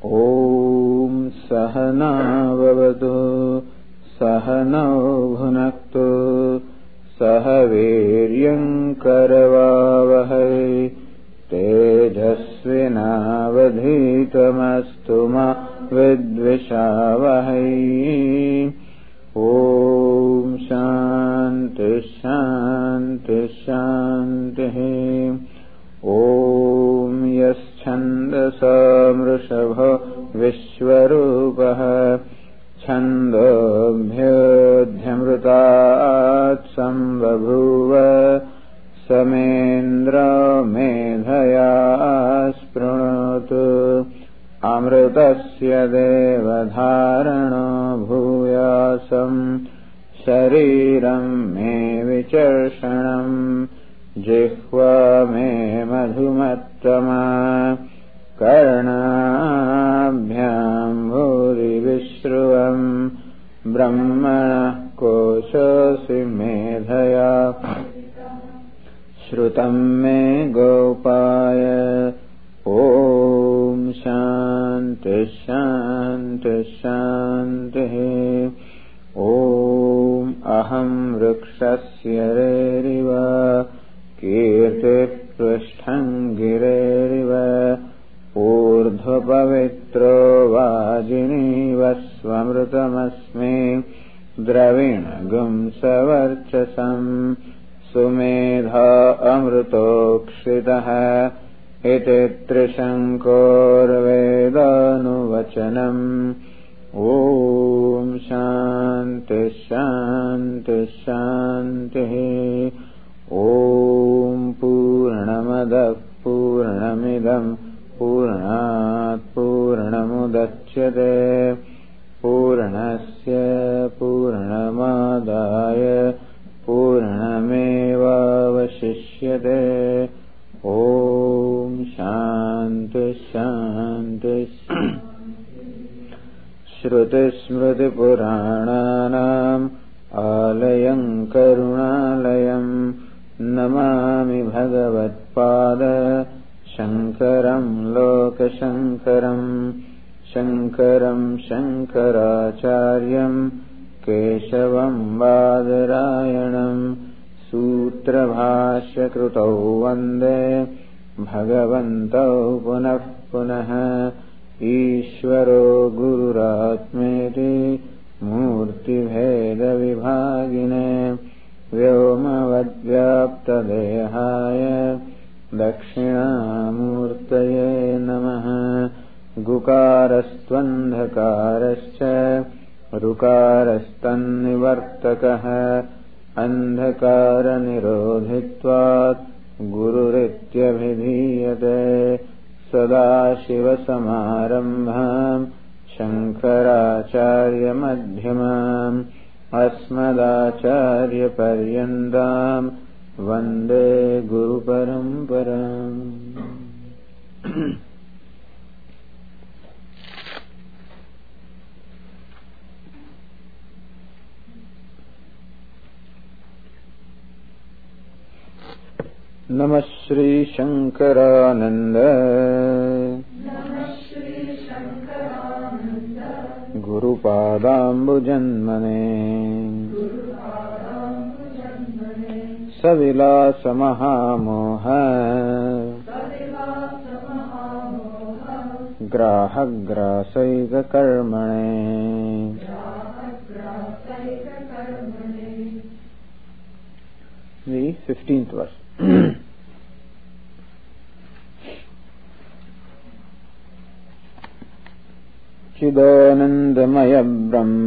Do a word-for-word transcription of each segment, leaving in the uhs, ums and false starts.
ॐ सहनाववतु सहनौ भुनक्तु सह वीर्यं करवावहै तेजस्विनावधीतमस्तु मा विद्विषावहै। ॐ शान्ति शान्ति शान्तिः। ॐ यश्छन्दसा वृषभो विश्वरूपः छन्दोभ्योऽध्यमृतात् सम्बभूव समेन्द्रो मेधया स्पृणोतु अमृतस्य देवधारणो भूयासं शरीरं मे विचर्षणम् जिह्वा मे मधुमत्तमा कर्णाभ्यां भूरिविश्रुवम् ब्रह्मणः कोशोऽसि मेधया श्रुतं मे गोपाय। ॐ शान्ति शान्ति शान्तिः। ॐ अहं वृक्षस्य रेरिव कीर्तिः पृष्ठं गिरेरिव ऊर्ध्वपवित्रो वाजिनीव स्वमृतमस्मि द्रविणगुं सवर्चसम् सुमेधा अमृतोक्षितः इति त्रिशङ्कोर्वेदानुवचनम्। ॐ शान्ति शान्ति शान्तिः। ॐ पूर्णमदः पूर्णमिदं पूर्णात् पूर्णमुदच्यते पूर्णस्य पूर्णमादाय पूर्णमेवावशिष्यते। ॐ शान्ति शान्ति श्रुतिस्मृतिपुराणानाम् आलयं करुणालयं नमामि भगवत्पाद शङ्करं लोकशङ्करं शङ्करं शङ्कराचार्यं केशवं बादरायणं सूत्रभाष्यकृतौ वन्दे भगवन्तौ पुनः पुनः। ईश्वरो गुरुरात्मेति मूर्तिभेदविभागिने व्योमवद्व्याप्तदेहाय दक्षिणामूर्तये नमः। गुकारस्त्वन्धकारश्च ऋकारस्तन्निवर्तकः अन्धकारनिरोधित्वात् गुरुरित्यभिधीयते। सदाशिवसमारम्भाम् शङ्कराचार्यमध्यमाम् अस्मदाचार्यपर्यन्ताम् वन्दे गुरुपरम्पराम्। नमः Shri Shankaranand गुरुपादाम्बुजन्मने सविलासमहामोह ग्राहग्रासैककर्मणे। The fifteenth verse. चिदानन्दमय ब्रह्म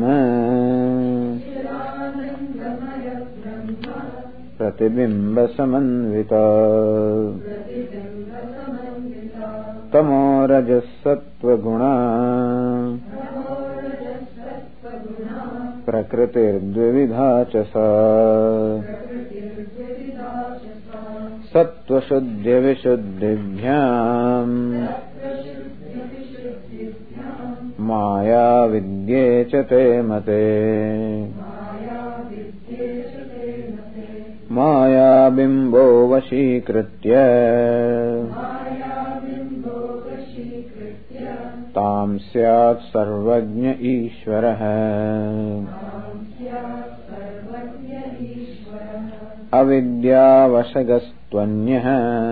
प्रतिबिम्बसमन्विता तमोरजसत्त्वगुणा प्रकृतिर्द्विविधा च सा सत्त्वशुद्ध्यविशुद्धिभ्याम् माया विद्ये च ते मते। माया बिम्बो वशीकृत्य ताम स्यात् सर्वज्ञ ईश्वरः अविद्यावशगस्त्वन्यः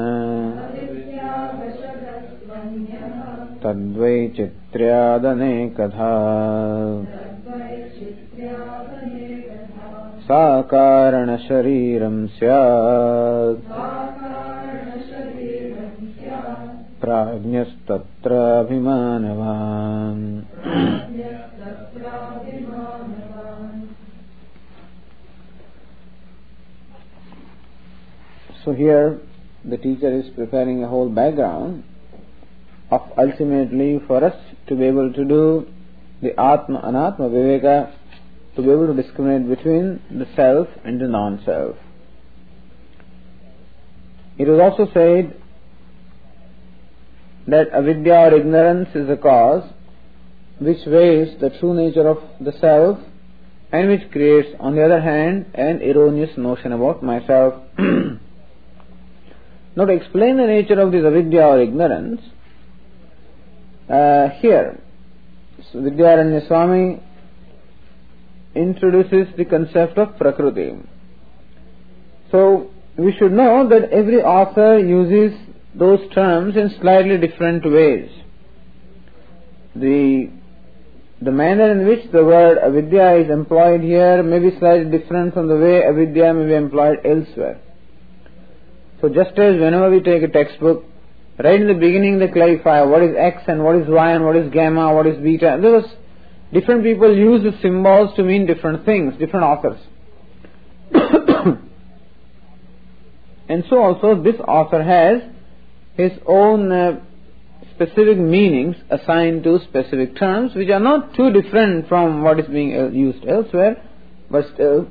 तद्वैचित्र्यादनेकधा साकारणशरीरं स्यात् प्राज्ञस्तत्राभिमानवान्. So here the teacher is preparing a whole background of ultimately for us to be able to do the Atma Anatma Viveka, to be able to discriminate between the self and the non-self. It was also said that avidya or ignorance is a cause which weighs the true nature of the self and which creates, on the other hand, an erroneous notion about myself. Now, to explain the nature of this avidya or ignorance, uh, here Vidyaranya Swami introduces the concept of Prakriti. So, we should know that every author uses those terms in slightly different ways. The the manner in which the word avidya is employed here may be slightly different from the way avidya may be employed elsewhere. So just as whenever we take a textbook, right in the beginning they clarify what is X and what is Y and what is gamma, what is beta. There was different people use the symbols to mean different things, different authors. And so also this author has his own uh, specific meanings assigned to specific terms which are not too different from what is being used elsewhere, but still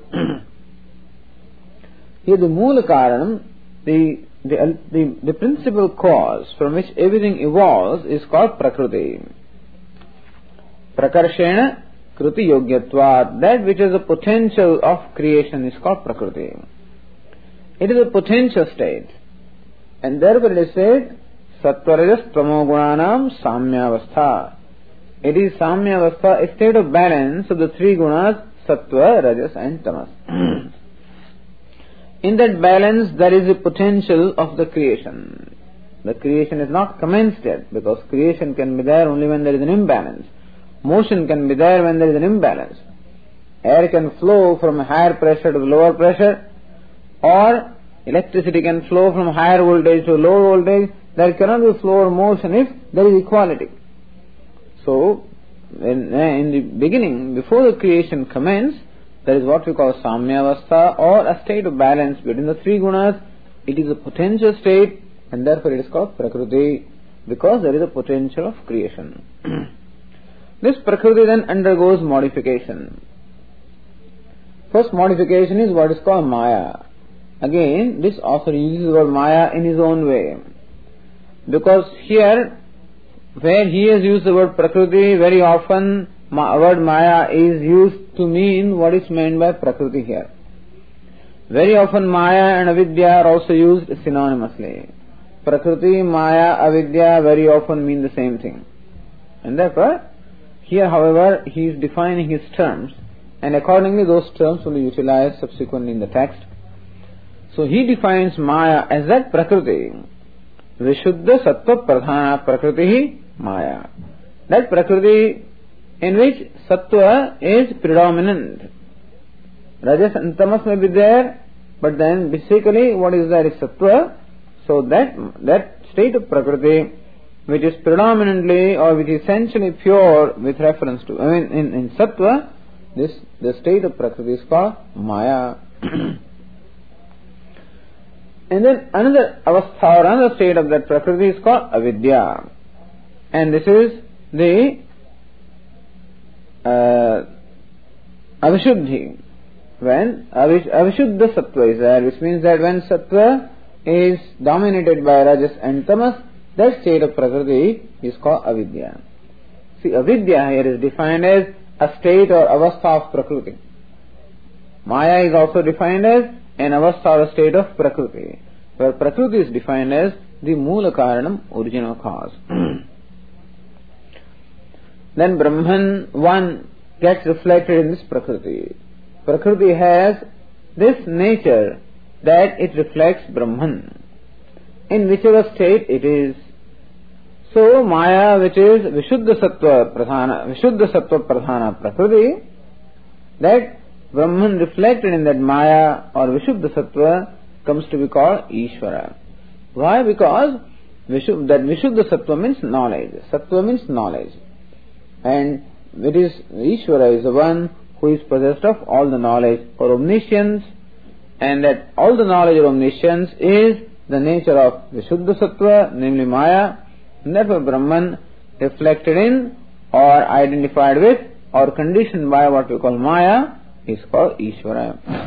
here the Moola Karanam, the, the, the, the principal cause from which everything evolves is called Prakriti. Prakarshena Kruti Yogyatvat, that which is the potential of creation is called Prakriti. It is a potential state. And therefore it is said, Sattva Rajas Tamo Gunanam Samyavastha. It is Samyavastha, a state of balance of the three gunas, Sattva, Rajas and Tamas. In that balance there is a potential of the creation. The creation is not commenced yet, because creation can be there only when there is an imbalance. Motion can be there when there is an imbalance. Air can flow from higher pressure to lower pressure, or electricity can flow from higher voltage to lower voltage. There cannot be flow or motion if there is equality. So, in, in the beginning, before the creation commences, there is what we call Samyavastha, or a state of balance between the three gunas. It is a potential state, and therefore it is called Prakriti, because there is a potential of creation. This Prakriti then undergoes modification. First modification is what is called Maya. Again, this author uses the word Maya in his own way, because here, where he has used the word Prakriti, very often the word Maya is used to mean what is meant by Prakriti here. Very often Maya and Avidya are also used synonymously. Prakriti, Maya, Avidya very often mean the same thing. And therefore, here however, he is defining his terms, and accordingly those terms will be utilized subsequently in the text. So he defines Maya as that Prakriti, Vishuddha Sattva Pradhana Prakriti Maya. That Prakriti in which Sattva is predominant. Rajas and Tamas may be there, but then basically what is there is Sattva. So that that state of Prakriti which is predominantly or which is essentially pure with reference to, I mean in, in Sattva, this the state of Prakriti is called Maya. And then another avastha or another state of that Prakriti is called Avidya. And this is the uh, Avishuddhi. When avish, Avishuddha Sattva is there, which means that when Sattva is dominated by Rajas and Tamas, that state of Prakriti is called Avidya. See, Avidya here is defined as a state or avastha of Prakriti. Maya is also defined as an avastha or a state of Prakriti, where Prakriti is defined as the Moola Karanam, original cause. then Brahman, one, gets reflected in this Prakriti. Prakriti has this nature that it reflects Brahman, in whichever state it is. So, Maya, which is Vishuddha Sattva Pradhana, Vishuddha Sattva Pradhana Prakriti, that Brahman reflected in that Maya or Vishuddha Sattva comes to be called Ishvara. Why? Because Vishuddha, that Vishuddha Sattva means knowledge. Sattva means knowledge. And it is, Ishvara is the one who is possessed of all the knowledge or omniscience, and that all the knowledge or omniscience is the nature of Vishuddha Sattva, namely Maya. And therefore Brahman reflected in or identified with or conditioned by what we call Maya is called Ishvara.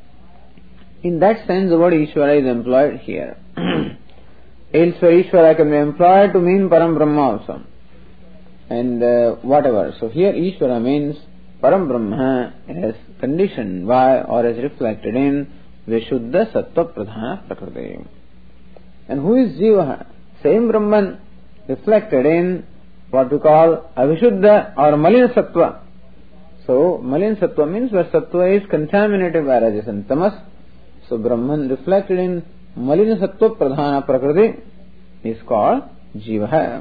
In that sense the word Ishvara is employed here. Elsewhere Ishvara can be employed to mean Param Brahma also. And uh, whatever. So here Ishvara means Param Brahma as conditioned by or as reflected in Vishuddha Sattva Pradhana Prakriti. And who is Jiva? Same Brahman reflected in what we call Avishuddha or Malina Sattva. So Malina Sattva means where Sattva is contaminated by Rajas and Tamas. So Brahman reflected in Malina Sattva Pradhana Prakriti is called Jiva.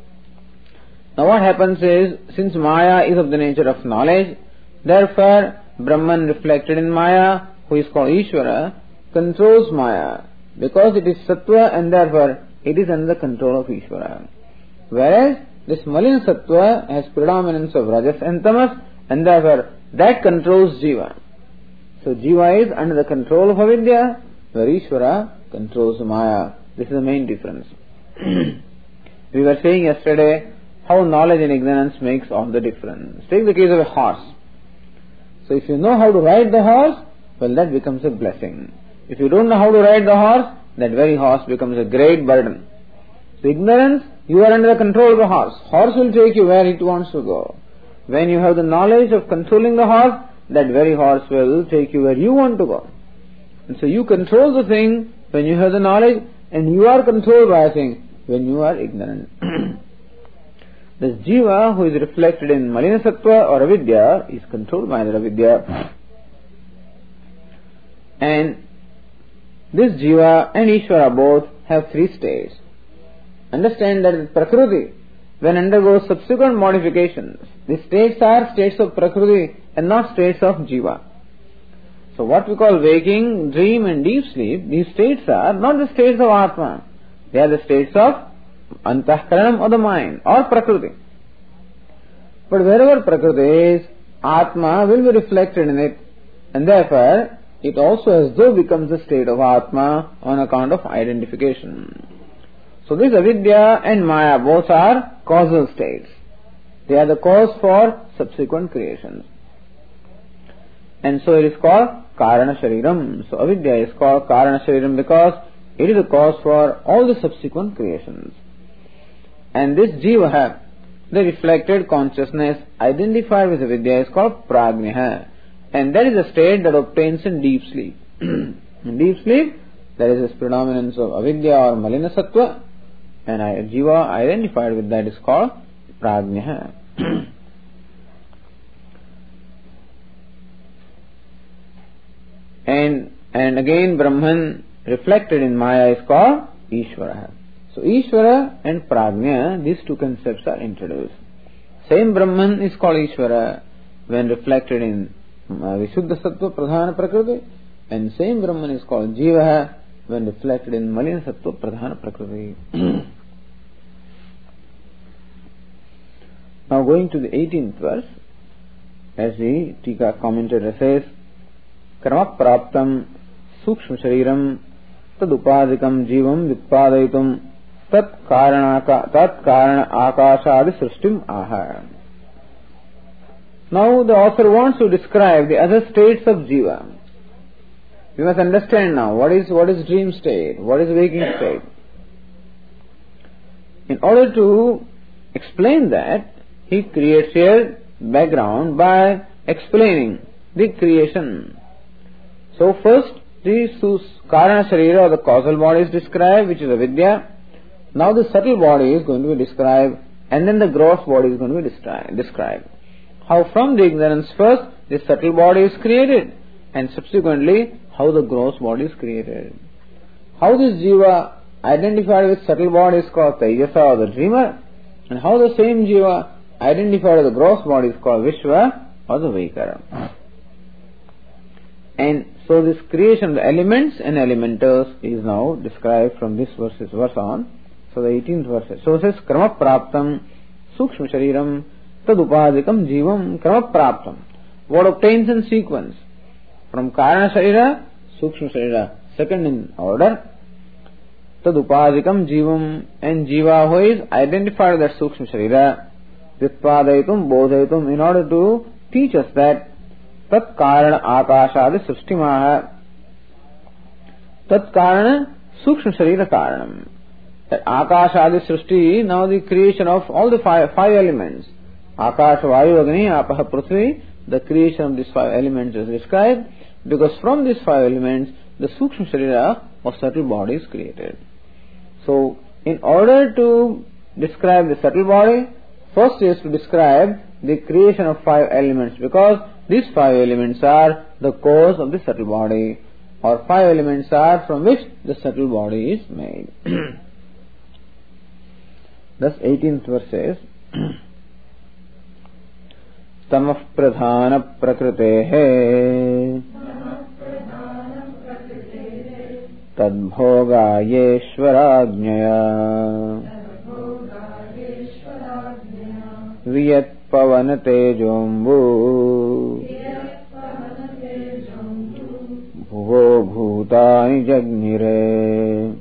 Now what happens is, since Maya is of the nature of knowledge, therefore Brahman reflected in Maya, who is called Ishvara, controls Maya, because it is Sattva and therefore it is under the control of Ishvara. Whereas this Malina Sattva has predominance of Rajas and Tamas, and therefore that controls Jiva. So Jiva is under the control of Avidya, where Ishvara controls Maya. This is the main difference. We were saying yesterday how knowledge and ignorance makes all the difference. Take the case of a horse. So if you know how to ride the horse, well, that becomes a blessing. If you don't know how to ride the horse, that very horse becomes a great burden. So ignorance, you are under the control of the horse. Horse will take you where it wants to go. When you have the knowledge of controlling the horse, that very horse will take you where you want to go. And so you control the thing when you have the knowledge, and you are controlled by a thing when you are ignorant. This Jiva, who is reflected in Malina Sattva or Avidya, is controlled by the Avidya. And this Jiva and Ishvara both have three states. Understand that Prakriti, when undergoes subsequent modifications, these states are states of Prakriti and not states of Jiva. So what we call waking, dream and deep sleep, these states are not the states of Atma. They are the states of Antahkaranam or the mind or Prakriti. But wherever Prakriti is, Atma will be reflected in it, and therefore it also as though becomes the state of Atma on account of identification. So this Avidya and Maya both are causal states. They are the cause for subsequent creations. And so it is called Karana Shariram. So Avidya is called Karana Shariram because it is a cause for all the subsequent creations. And this Jiva, the reflected consciousness identified with Avidya, is called Prajna. And that is a state that obtains in deep sleep. In deep sleep, there is this predominance of Avidya or Malina Sattva, and Jiva identified with that is called Prajna. and and again Brahman reflected in Maya is called Ishvara. So Ishvara and Prajna, these two concepts are introduced. Same Brahman is called Ishvara when reflected in Vishuddha Sattva Pradhana Prakriti, and same Brahman is called Jiva when reflected in Malina Sattva Pradhana Prakriti. Now going to the eighteenth verse, as the Tika commentator says, Karma Praptam Sukshma Shariram Tad Upadikam Jivam Vitpadayitum Tat Karana Akashadi Srishtim Aha. Now the author wants to describe the other states of Jiva. We must understand now what is what is dream state, what is waking state. In order to explain that, he creates here background by explaining the creation. So first the Karana Sharira or the causal body is described, which is Avidya. Now the subtle body is going to be described, and then the gross body is going to be destri- described. How from the ignorance first the subtle body is created, and subsequently how the gross body is created. How this jiva identified with subtle body is called Tejasa or the dreamer, and how the same jiva identified with the gross body is called Vishwa or the Vaikara. And so this creation of the elements and elementals is now described from this verses, verse on. So the eighteenth verse. So it says, Krama Praptam Sukshma Shariram Tad Upadikam Jivam Krama Praptam. What obtains in sequence? From Karana Sharira, Sukshma Sharira, second in order. Tad Upadikam Jivam, and Jiva who is identified with that Sukshma Sharira, Vitpadaitum Bodhaitum, in order to teach us that Tat Karana Akashadi Srishtimaha, Tat Karana Sukshma Sharira Karanam. That Akashadi Srishti, now the creation of all the five, five elements. Akash, Vayu, Agni, Apaha, Prithvi, the creation of these five elements is described, because from these five elements, the Sukshma Sharira of subtle body is created. So, in order to describe the subtle body, first is to describe the creation of five elements, because these five elements are the cause of the subtle body, or five elements are from which the subtle body is made. Thus, eighteenth verse says, Tamah pradhana prakrutehe tadbhoga yeshwarajnaya viyat pavana tejombu bhuvo bhutani jagnire.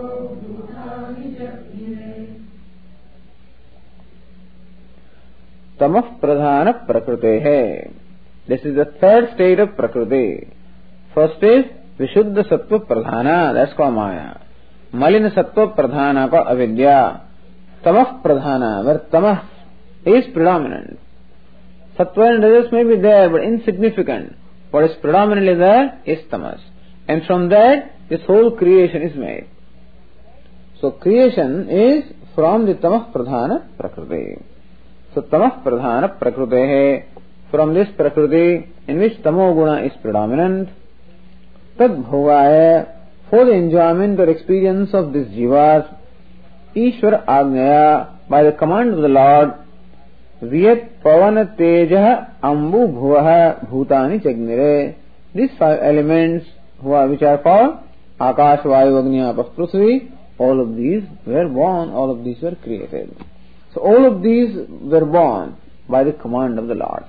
Tamah pradhana prakrute. This is the third state of prakriti. First is Vishuddha sattva pradhana, that's called Maya. Malina sattva pradhana called avidya. Tamah pradhana, where tamah is predominant. Sattva and rajas may be there but insignificant. What is predominantly there is tamas. And from that this whole creation is made. So creation is from the tamah pradhana prakriti. So tamah pradhana prakritehe, from this prakriti in which tamo guna is predominant, tad bhogaya, for the enjoyment or experience of this jivas, Ishwar Agnaya, by the command of the Lord, Viyat Pavana Tejaha Ambu Bhuvaha Bhutani Chagnire. These five elements who are, which are called Akash, Vayu, Agni, Apah, Prithvi, all of these were born, all of these were created. So all of these were born by the command of the Lord.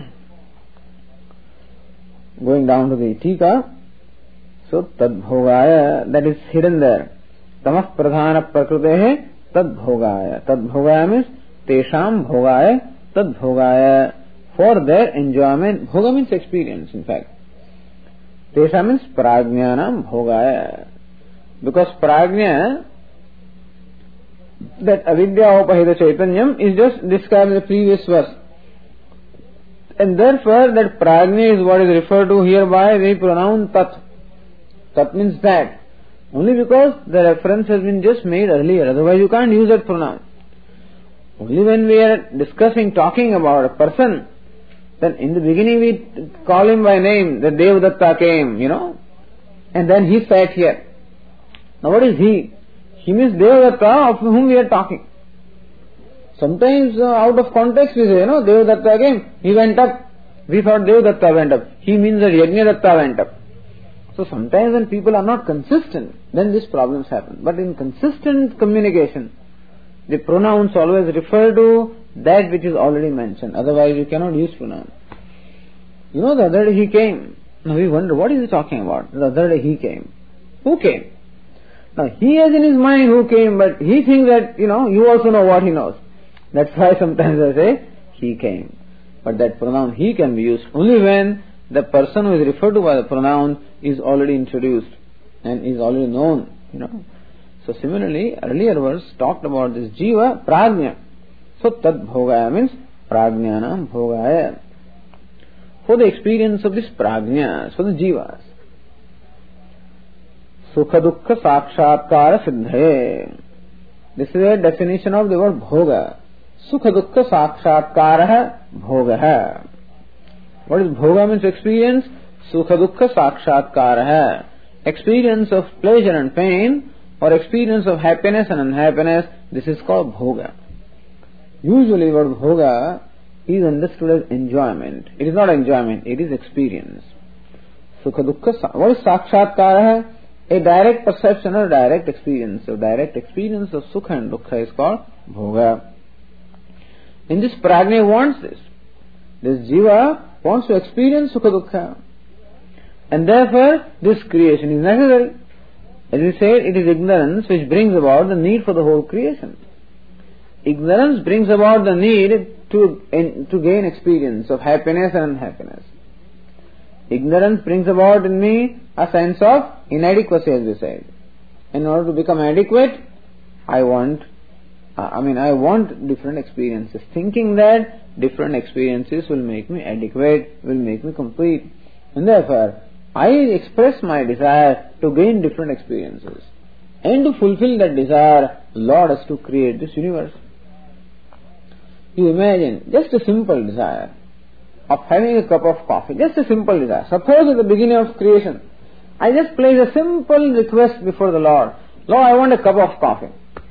Going down to the Tika, so Tad Bhogaya, that is hidden there. Tamah Pradhana Prakrutehe Tad Bhogaya. Tad Bhogaya means Tesham Bhogaya Tad Bhogaya, for their enjoyment. Bhoga means experience, in fact. Tesham means Prajnanam Bhogaya. Because Prajna, that avidya upahita chaitanyam, is just described in the previous verse. And therefore that prajna is what is referred to here by the pronoun tat. Tat means that. Only because the reference has been just made earlier, otherwise you can't use that pronoun. Only when we are discussing, talking about a person, then in the beginning we call him by name, that Devadatta came, you know, and then he sat here. Now what is he? He means Devadatta of whom we are talking. Sometimes uh, out of context we say, you know, Devadatta came, he went up. We thought Devadatta went up. He means that Yajnadatta went up. So sometimes when people are not consistent, then these problems happen. But in consistent communication, the pronouns always refer to that which is already mentioned. Otherwise you cannot use pronoun. You know, the other day he came. Now we wonder, what is he talking about? The other day he came. Who came? Now he has in his mind who came, but he thinks that, you know, you also know what he knows. That's why sometimes I say, he came. But that pronoun he can be used only when the person who is referred to by the pronoun is already introduced and is already known, you know. So similarly, earlier verse talked about this jiva, prajna. So tad bhogaya means prajnanam bhogaya. For the experience of this prajna, for the jivas. Sukha dukkha sakshatkara siddhaye. This is a definition of the word bhoga. Sukha dukkha sakshatkara bhoga. What is bhoga means experience? Sukha dukkha sakshatkara. Experience of pleasure and pain, or experience of happiness and unhappiness, this is called bhoga. Usually word bhoga is understood as enjoyment. It is not enjoyment, it is experience. Sukha dukkha, what is sakshatkara? A direct perception or direct experience. So direct experience of sukha and dukkha is called bhoga. In this prajna wants this. This jiva wants to experience sukha dukkha. And therefore this creation is necessary. As we said, it is ignorance which brings about the need for the whole creation. Ignorance brings about the need to, in, to gain experience of happiness and unhappiness. Ignorance brings about in me a sense of inadequacy, as we said. In order to become adequate, I want, uh, I mean, I want different experiences. Thinking that different experiences will make me adequate, will make me complete. And therefore, I express my desire to gain different experiences. And to fulfill that desire, Lord has to create this universe. You imagine, just a simple desire of having a cup of coffee, just a simple desire. Suppose at the beginning of creation, I just place a simple request before the Lord. Lord, I want a cup of coffee.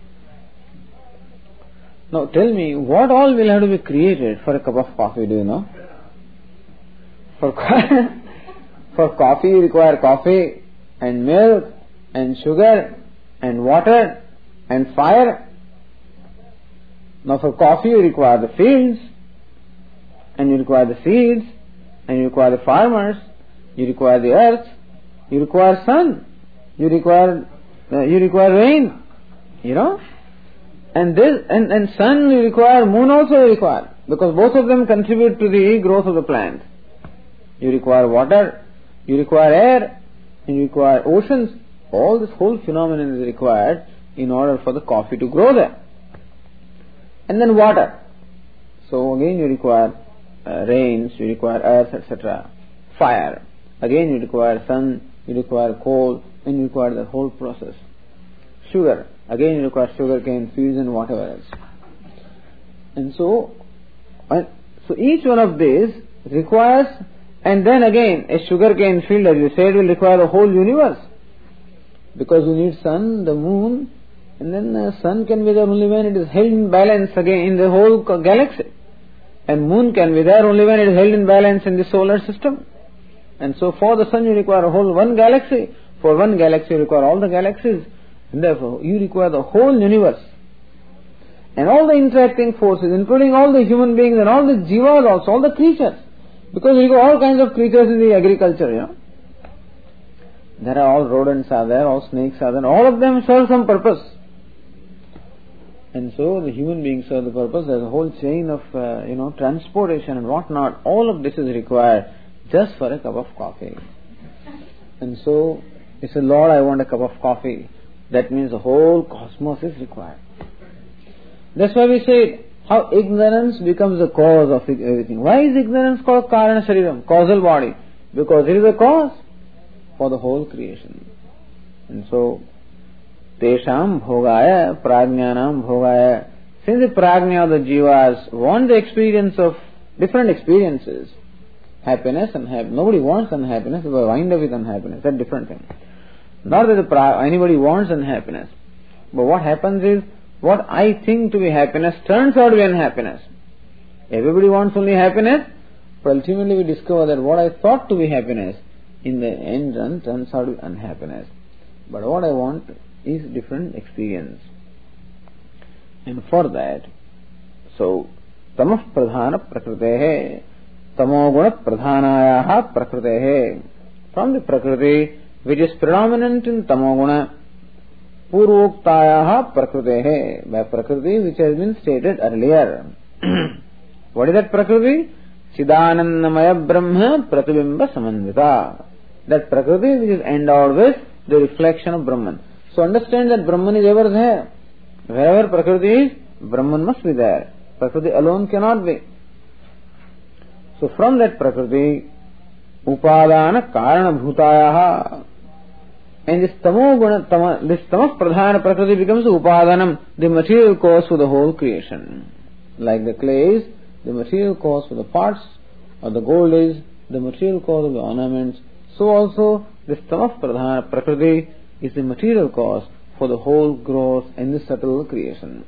Now tell me, what all will have to be created for a cup of coffee, do you know? For, for coffee you require coffee and milk and sugar and water and fire. Now for coffee you require the fields, and you require the seeds, and you require the farmers, you require the earth, you require sun, you require uh, you require rain, you know, and this and, and sun you require, moon also you require, because both of them contribute to the growth of the plant. You require water, you require air, and you require oceans. All this whole phenomenon is required in order for the coffee to grow there. And then water. So again you require uh, rains, you require earth, et cetera. Fire. Again you require sun, you require coal, and you require the whole process. Sugar. Again you require sugar cane, fields and whatever else. And so, uh, so each one of these requires, and then again a sugar cane field, as you said, will require the whole universe. Because you need sun, the moon, and then the sun can be there only when it is held in balance again in the whole galaxy. And moon can be there only when it is held in balance in the solar system. And so for the sun you require a whole one galaxy. For one galaxy you require all the galaxies. And therefore you require the whole universe. And all the interacting forces, including all the human beings and all the jivas also, all the creatures. Because you require all kinds of creatures in the agriculture, you know. There are all rodents are there, all snakes are there, all of them serve some purpose. And so the human beings serve the purpose. There's a whole chain of, uh, you know, transportation and whatnot. All of this is required just for a cup of coffee. And so, you say, Lord, I want a cup of coffee. That means the whole cosmos is required. That's why we say how ignorance becomes the cause of everything. Why is ignorance called Karana Shariram, causal body? Because it is a cause for the whole creation. And so, Tesham bhogaya, prajnanam bhogaya. Since the prajna of the jivas want the experience of different experiences, happiness and happiness. Nobody wants unhappiness, they wind up with unhappiness. That's a different thing. Not that the pra- anybody wants unhappiness. But what happens is, what I think to be happiness turns out to be unhappiness. Everybody wants only happiness, but ultimately we discover that what I thought to be happiness, in the end run turns out to be unhappiness. But what I want is different experience. And for that, so, tamah pradhana prakrutehe, tamo guna pradhanayaha prakrutehe. From the prakriti, which is predominant in tamo guna, purvoktayaha prakrutehe, by prakriti which has been stated earlier. What is that prakriti? Chidanandamaya Brahma Pratibimba Samandita. That prakriti which is endowed with the reflection of Brahman. So understand that Brahman is ever there. Wherever prakriti is, Brahman must be there. Prakriti alone cannot be. So from that prakriti, upadana karana bhutayaha, and this tamo guna, tama, this tamah pradhana prakriti becomes the upadanam, the material cause for the whole creation. Like the clay is the material cause for the pots, or the gold is the material cause of the ornaments, so also this Tamah Pradhana Prakriti is the material cause for the whole growth in this subtle creation.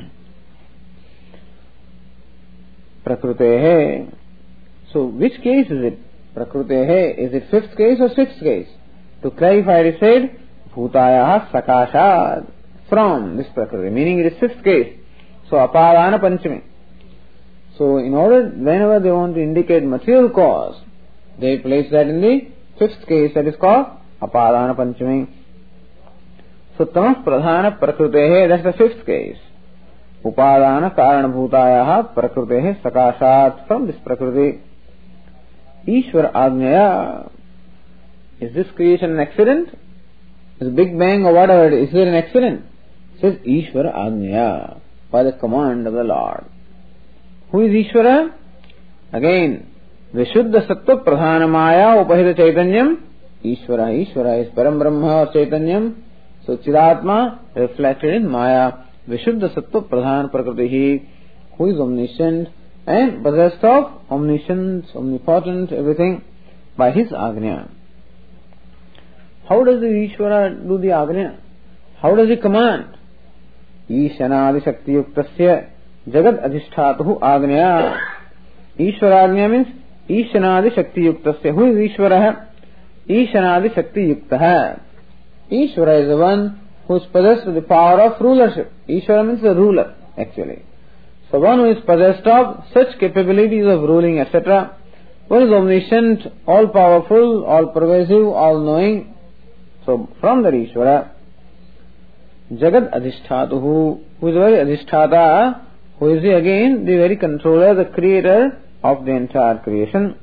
Prakrutehe. So which case is it? Prakrutehe, is it fifth case or sixth case? To clarify, it is said, Bhutayah Sakashad, from this Prakriti, meaning it is fifth case. So Aparana Panchami. So in order, whenever they want to indicate material cause, they place that in the fifth case, that is called Aparana Panchami. So Tamah Pradhana Prakritehe, that's the fifth case. Upadana Karana Bhutayah Prakritehe Sakashat, from this Prakriti. Ishvara Agnyaya, is this creation an accident? Is Big Bang or whatever it is, is it an accident? It says Ishvara Agnyaya, by the command of the Lord. Who is Ishvara? Again, Vishuddha Sattva Pradhana Maya Upahita Chaitanyam. Ishvara, Ishvara is Param Brahma or Chaitanyam. So Chidatma reflected in Maya. Vishuddha Sattva Pradhana Prakriti, who is omniscient and possessed of omniscience, omnipotent, everything, by his Agnya. How does the Ishvara do the Agnya? How does he command? Ishanadi Shakti Yuktasya Jagad Adhisthatuhu Agnya. Ishvara Agnya means Ishanadi Shakti Yuktasya. Who is Ishvara? Ishanadi Shakti Yuktaha. Ishvara is the one who is possessed with the power of rulership. Ishvara means the ruler, actually. So one who is possessed of such capabilities of ruling, et cetera, one is omniscient, all-powerful, all-pervasive, all-knowing. So from the Ishvara, Jagad Adhisthatuhu, who is very Adhisthata, who is he again? The very controller, the creator of the entire creation.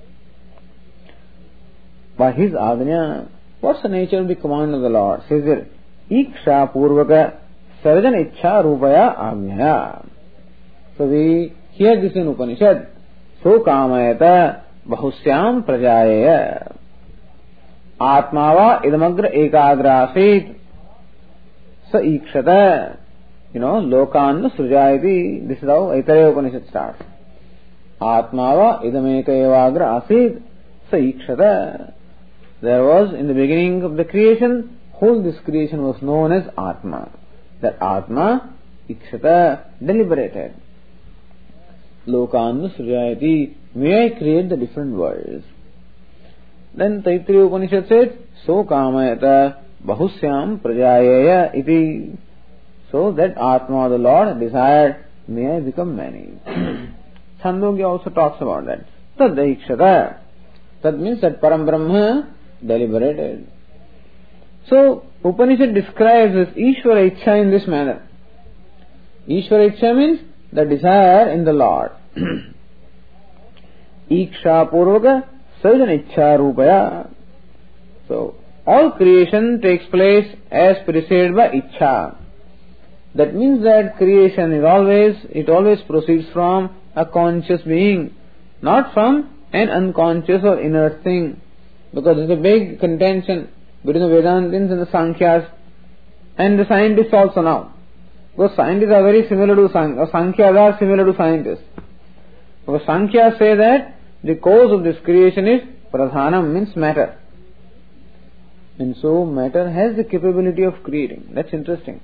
By his Agnya, what's the nature of the command of the Lord? Says it, Iksha Purvaka Sarjan Ichha Rupaya Agnya. So we hear this in Upanishad. So kamayata bahusyam prajayaya. Atmava idamagra ekagrasit. Sa ikshata. You know, lokan srujayati. This is how Aitareya Upanishad starts. Atmava idameka evagra asit. Sa ikshata. There was, in the beginning of the creation, whole this creation was known as Atma. That Atma, ikshata, deliberated. Lokan srujayati, may I create the different worlds. Then Taittiriya Upanishad says, so kamayata bahusyam prajayaya iti. So that Atma, the Lord, desired, may I become many. Chandogya also talks about that. Taddaikshata. That means that Param Brahma deliberated. So Upanishad describes this Ishvara Ichha in this manner. Ishvara Ichha means the desire in the Lord. Iksha Purvaka Sarjan Ichha Rupaya. So all creation takes place as preceded by Ichha. That means that creation is always, it always proceeds from a conscious being, not from an unconscious or inert thing. Because there is a big contention between the Vedantins and the Sankhyas and the scientists also now. Because scientists are very similar to Sankhya, Sankhya are similar to scientists. Because Sankhya say that the cause of this creation is Pradhanam, means matter. And so matter has the capability of creating. That's interesting.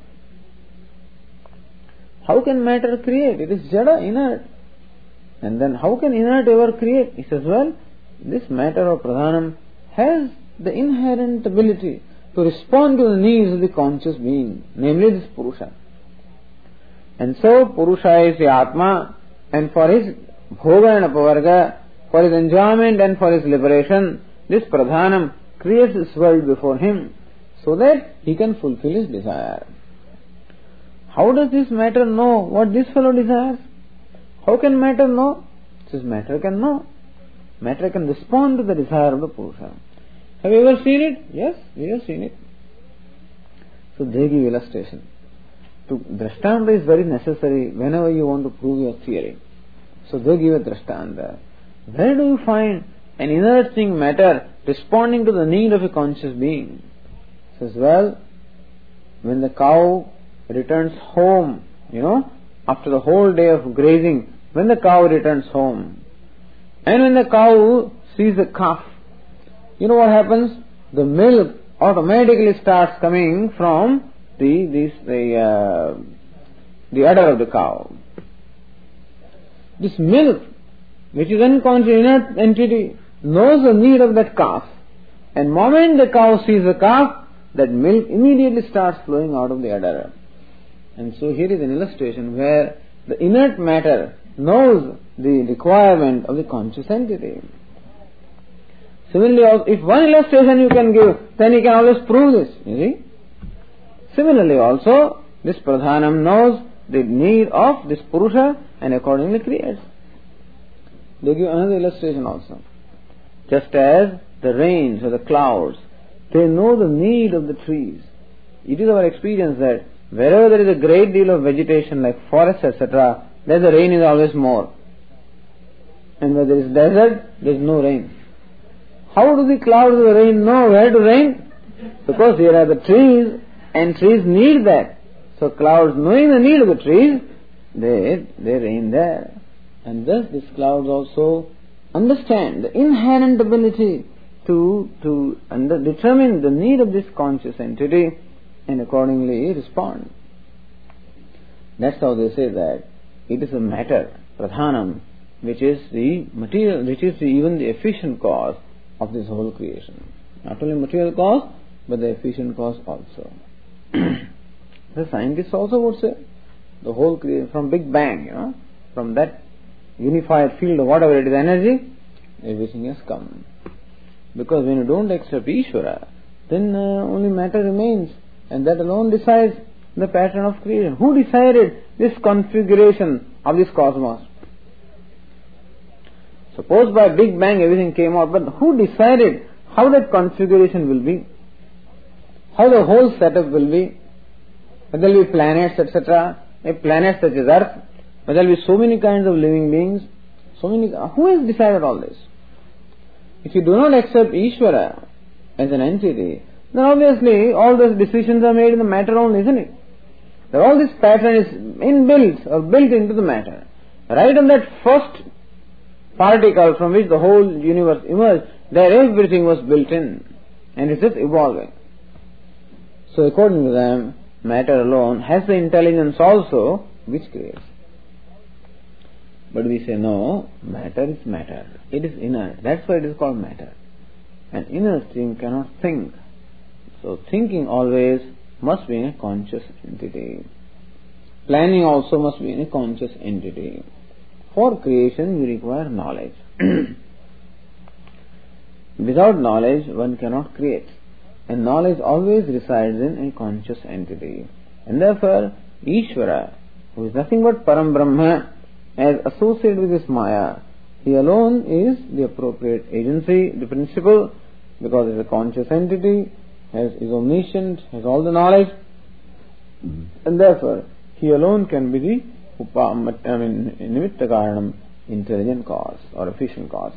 How can matter create? It is jada, inert. And then how can inert ever create? He says, well, this matter of Pradhanam has the inherent ability to respond to the needs of the conscious being, namely this Purusha. And so Purusha is the Atma, and for his bhoga and apavarga, for his enjoyment and for his liberation, this Pradhanam creates this world before him so that he can fulfill his desire. How does this matter know what this fellow desires? How can matter know? Says matter can know. Matter can respond to the desire of the Purusha. Have you ever seen it? Yes, we have seen it. So they give illustration. To Drishtanta is very necessary whenever you want to prove your theory. So they give a Drishtanta. Where do you find an inert thing, matter, responding to the need of a conscious being? Says, well, when the cow returns home, you know, after the whole day of grazing, when the cow returns home, and when the cow sees the calf, you know what happens? The milk automatically starts coming from the this the uh, the udder of the cow. This milk, which is unconscious inert entity, knows the need of that calf, and moment the cow sees the calf, that milk immediately starts flowing out of the udder. And so here is an illustration where the inert matter knows the requirement of the conscious entity. Similarly, if one illustration you can give, then you can always prove this, you see. Similarly also, this Pradhanam knows the need of this Purusha and accordingly creates. They give another illustration also. Just as the rains or the clouds, they know the need of the trees. It is our experience that wherever there is a great deal of vegetation like forests, et cetera, there the rain is always more. And where there is desert, there is no rain. How do the clouds or the rain know where to rain? Because there are the trees, and trees need that. So clouds, knowing the need of the trees, they they rain there. And thus these clouds also understand the inherent ability to to under, determine the need of this conscious entity and accordingly respond. That's how they say that it is a matter, pradhanam, which is the material, which is the, even the efficient cause of this whole creation. Not only material cause, but the efficient cause also. The scientists also would say the whole creation, from Big Bang, you know, from that unified field of whatever it is energy, everything has come. Because when you don't accept Ishvara, then uh, only matter remains, and that alone decides the pattern of creation. Who decided this configuration of this cosmos? Suppose by Big Bang everything came out, but who decided how that configuration will be? How the whole setup will be? Whether there will be planets, et cetera, a planet such as Earth, whether there will be so many kinds of living beings, so many. Who has decided all this? If you do not accept Ishvara as an entity, then obviously all those decisions are made in the matter only, isn't it? That all this pattern is inbuilt or built into the matter. Right on that first particle from which the whole universe emerged, there everything was built in, and it is just evolving. So according to them, matter alone has the intelligence also which creates. But we say no, matter is matter. It is inert. That's why it is called matter. An inert thing cannot think. So thinking always must be in a conscious entity. Planning also must be in a conscious entity. For creation you require knowledge. Without knowledge one cannot create. And knowledge always resides in a conscious entity. And therefore Ishvara, who is nothing but Param Brahma, as associated with this Maya, he alone is the appropriate agency, the principle, because he is a conscious entity, has, is omniscient, has all the knowledge, mm-hmm. and therefore he alone can be the upa, I mean, nimitta karanam, intelligent cause or efficient cause.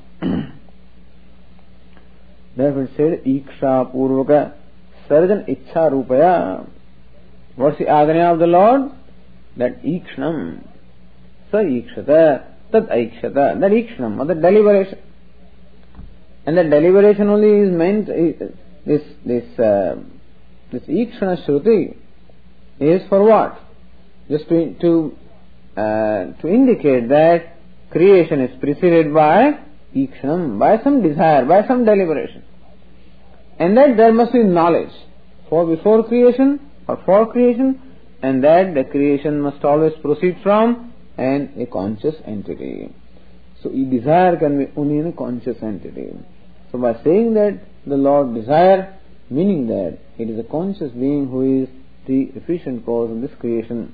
Therefore it said, Iksha Purvaka Sarjan Ichha Rupaya. What's the agnya of the Lord? That Ikshnam. Sa Ikshata, Tat Aikshata. That Ikshnam, or the deliberation. And that deliberation only is meant, this, this, uh, this Ikshana Shruti is for what? Just to, to, uh, to indicate that creation is preceded by Ikshanam, by some desire, by some deliberation. And that there must be knowledge for before creation or for creation, and that the creation must always proceed from and a conscious entity. So a desire can be only in a conscious entity. So by saying that the Lord desire, meaning that it is a conscious being who is the efficient cause of this creation.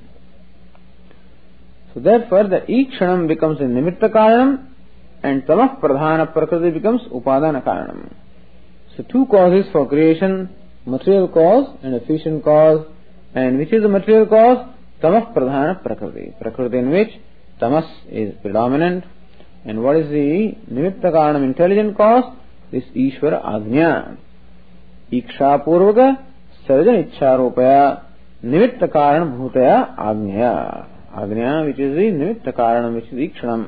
So therefore the Ikshanam becomes a nimitta karanam, and tamah pradhana prakriti becomes upadana karanam. So two causes for creation, material cause and efficient cause. And which is the material cause? Tamah pradhana prakriti. Prakriti in which tamas is predominant. And what is the nimitta karanam, intelligent cause? This Ishvara Agnya. Iksha Purvaka Sarjan Ichha Rupaya Nimitta Karanam Bhutaya Agnya. Agnya, which is the Nimitta Karanam, which is Ikshanam.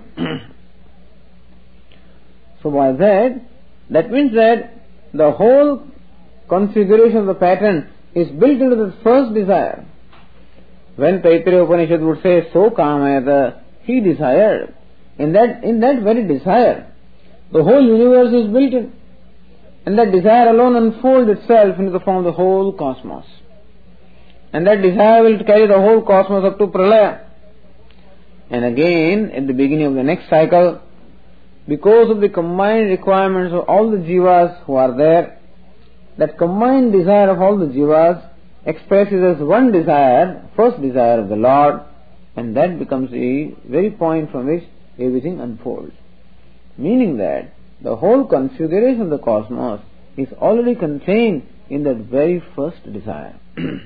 So by that, that means that the whole configuration of the pattern is built into the first desire. When Taittiriya Upanishad would say, so kamayata, he desired, in that, in that very desire, the whole universe is built in. And that desire alone unfolds itself into the form of the whole cosmos. And that desire will carry the whole cosmos up to Pralaya. And again, at the beginning of the next cycle, because of the combined requirements of all the jivas who are there, that combined desire of all the jivas expresses as one desire, first desire of the Lord, and that becomes the very point from which everything unfolds. Meaning that the whole configuration of the cosmos is already contained in that very first desire.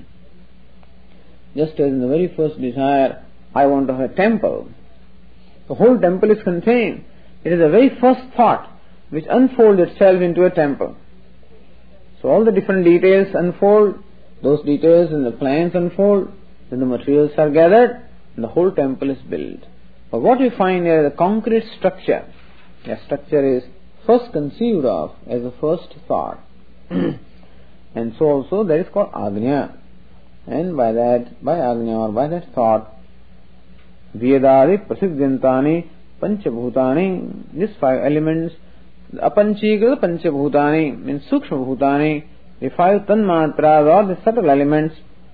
Just as in the very first desire, I want to have a temple. The whole temple is contained. It is the very first thought which unfolds itself into a temple. So all the different details unfold, those details and the plans unfold, then the materials are gathered, and the whole temple is built. But what we find here is a concrete structure. The structure is first conceived of as a first thought. And so also that is called Agnya. And by that, by Agnya or by that thought, Vyedadi Prasiddhyantani Panchabhutani, these five elements, the Apanchikata Panchabhutani means Sukshma Bhutani, the five Tanmatras or the subtle elements,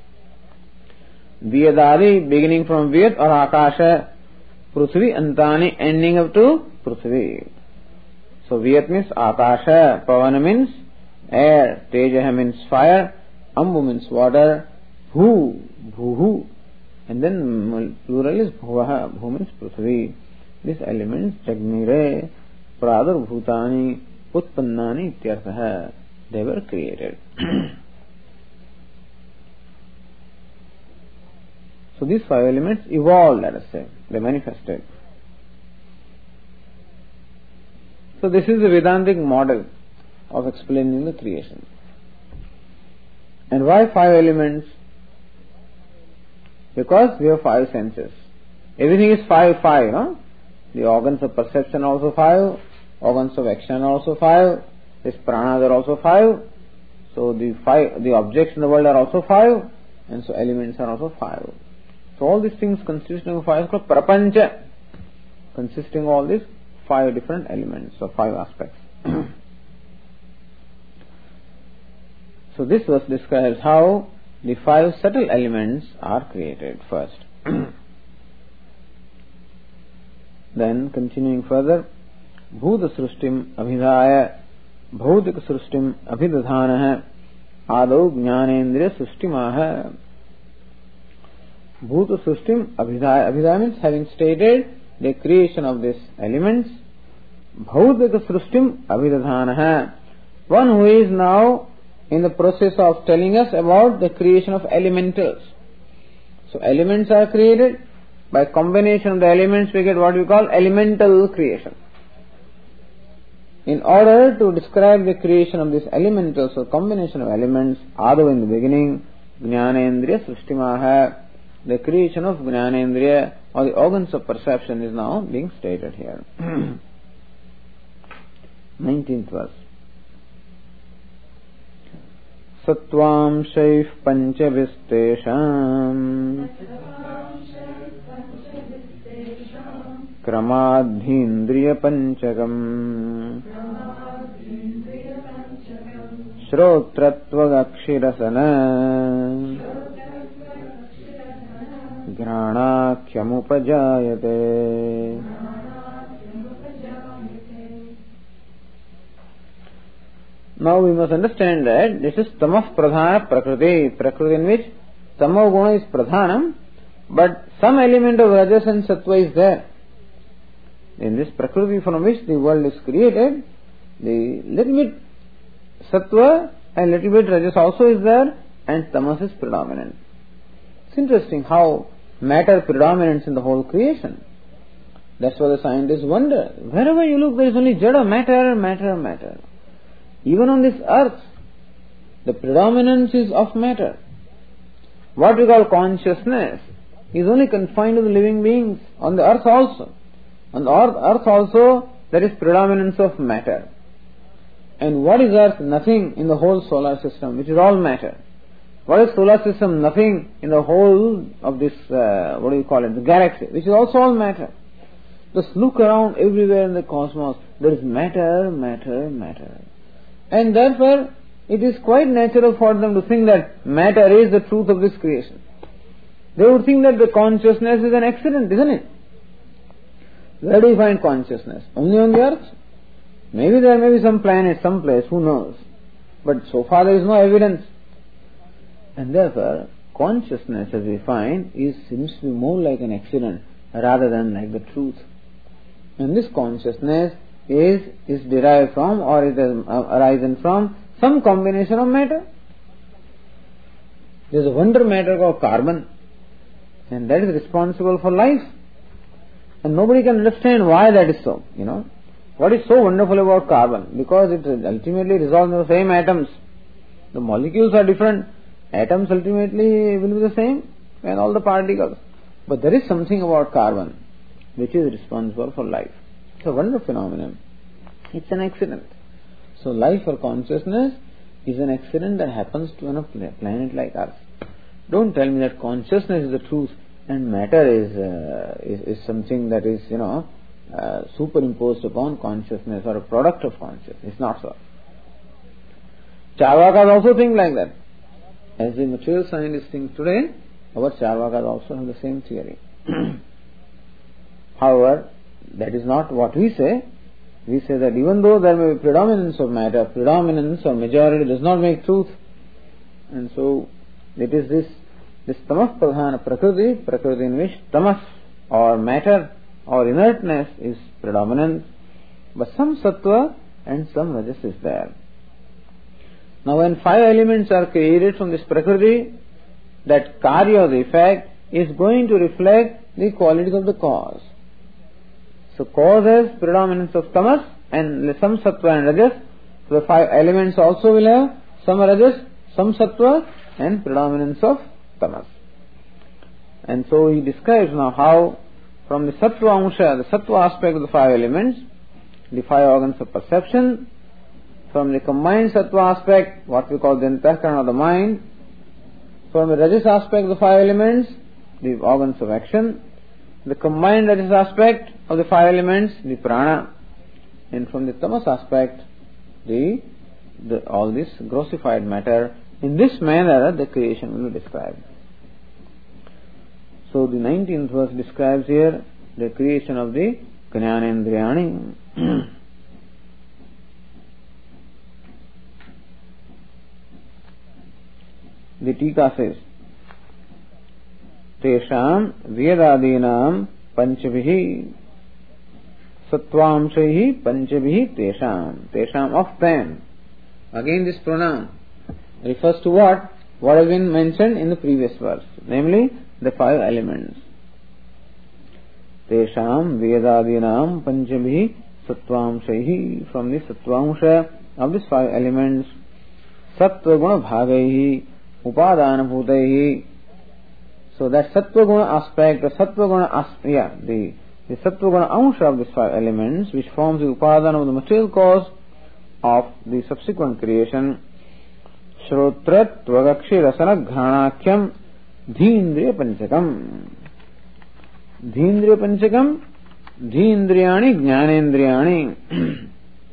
Vyedadi beginning from Vyed or Akasha, Prithvi Antani ending up to Prithvi. So Vyed means Akasha, Pavana means air, Tejaha means fire, Ambu means water, Bhu, Bhuhu, and then plural is Bhuvaha, Bhu means Prithvi. These elements, Jagnire, Pradur Bhutani, Utpannani Ityarthaha, they were created. So these five elements evolved, let us say, they manifested. So this is the Vedantic model of explaining the creation. And why five elements? Because we have five senses. Everything is five, five, no? The organs of perception also five, organs of action also five, these pranas are also five, so the five, the objects in the world are also five, and so elements are also five. So all these things consisting of five is called prapancha, consisting of all these five different elements or five aspects. So this verse describes how the five subtle elements are created first. Then continuing further, Bhuta Srishtim Abhidhaya Bhautika Srishtim Abhidadhanaha Adau Jnanendriya Srishtimaha. Bhuta Srishtim Abhidhaya. Abhidhaya means having stated the creation of these elements. Bhautika Srishtim Abhidadhanaha. One who is now in the process of telling us about the creation of elementals. So elements are created. By combination of the elements we get what we call elemental creation. In order to describe the creation of these elementals or combination of elements, Adu in the beginning, Jnanendriya Srishtimaha, the creation of Jnanendriya or the organs of perception is now being stated here. nineteenth verse. Sattvam Shaif Panchavistesham Kramadhindriya Panchagam Shrotratvagakshirasana Granakhyamupajayate. Now we must understand that this is Tamah Pradhana Prakriti, Prakriti in which Tamo Guna is Pradhanam, but some element of Rajas and Sattva is there. In this Prakriti from which the world is created, the little bit Sattva and little bit Rajas also is there, and Tamas is predominant. It's interesting how matter predominates in the whole creation. That's why the scientists wonder. Wherever you look, there is only Jada, matter, matter, matter. Even on this earth, the predominance is of matter. What we call consciousness is only confined to the living beings. On the earth also. On the earth also there is predominance of matter. And what is earth? Nothing in the whole solar system, which is all matter. What is solar system? Nothing in the whole of this, uh, what do you call it, the galaxy, which is also all matter. Just look around everywhere in the cosmos. There is matter, matter, matter. And therefore, it is quite natural for them to think that matter is the truth of this creation. They would think that the consciousness is an accident, isn't it? Where do you find consciousness? Only on the earth? Maybe there may be some planet, some place, who knows? But so far there is no evidence. And therefore, consciousness, as we find, is seems to be more like an accident rather than like the truth. And this consciousness is is derived from, or it has arisen from, some combination of matter. There is a wonder matter called carbon, and that is responsible for life. And nobody can understand why that is so, you know. What is so wonderful about carbon? Because it ultimately resolves in the same atoms. The molecules are different. Atoms ultimately will be the same, and all the particles. But there is something about carbon which is responsible for life. It's a wonderful phenomenon. It's an accident. So life or consciousness is an accident that happens to a planet like Earth. Don't tell me that consciousness is the truth and matter is uh, is, is something that is, you know, uh, superimposed upon consciousness or a product of consciousness. It's not so. Charvakas also think like that. As the material scientists think today, our Charvakas also have the same theory. However, that is not what we say. We say that even though there may be predominance of matter, predominance or majority does not make truth. And so, it is this, this tamas pradhana prakriti, prakriti in which tamas or matter or inertness is predominant, but some sattva and some rajas is there. Now when five elements are created from this prakriti, that karya, the effect, is going to reflect the qualities of the cause. So cause has predominance of tamas and some sattva and rajas. So the five elements also will have some rajas, some sattva and predominance of tamas. And so he describes now how from the sattva amsha, the sattva aspect of the five elements, the five organs of perception, from the combined sattva aspect, what we call the antahkarana of the mind, from the rajas aspect of the five elements, the organs of action, the combined rajas aspect of the five elements, the prana, and from the tamas aspect, the, the all this grossified matter. In this manner, the creation will be described. So the nineteenth verse describes here the creation of the Jnanendriyani. The Tika says, Tesham Vedadinam Panchavihi Sattvaamshahi Panchavihi Tesham. Tesham of them. Again this pronoun refers to what? What has been mentioned in the previous verse, namely the five elements. Tesham Vedadinam Panchavihi Sattvaamshahi. From the Sattvaamsha of these five elements, Sattva Guna Bhagaihi Upadana Bhutaihi. So that Sattva Guna aspect, the Sattva Guna aspect, yeah, the, the Sattva Guna Amsha of these five elements, which forms the Upadana of the material cause of the subsequent creation, Shrotra Tvagakshi Rasana Ghranakyam Dhindriya Panchakam. Dhindriya Panchakam, Dhindriyani Jnanendriyani.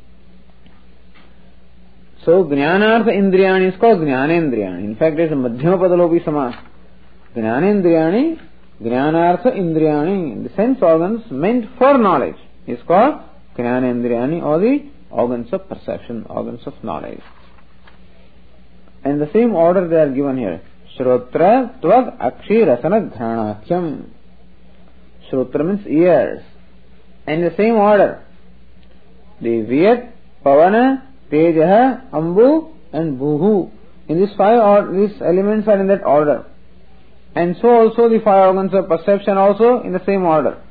So, Jnanartha Indriyani is called Jnanendriyani. In fact, it is a Madhyama Padalopi Samas. Jnanendriyani, Jnanartha Indriyani. The sense organs meant for knowledge is called Jnanendriyani, or the organs of perception, organs of knowledge. And the same order they are given here. Shrotra Tvad Akshi Rasana Ghranakyam. Shrotra means ears. And the same order. The Vyat, Pavana, Tejaha, Ambu and Bhuhu. In these five or these elements are in that order. And so also the five organs of perception also in the same order.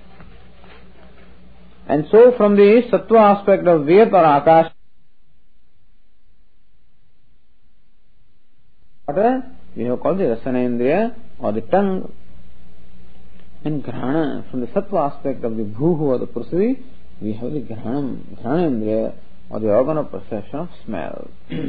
And so from the Sattva aspect of Vyat or Akash, we have called the Rasanendriya or the tongue. And Grahana, from the Sattva aspect of the Bhuhu or the Prithvi, we have the Grahanam, Granendriya, or the organ of perception of smell.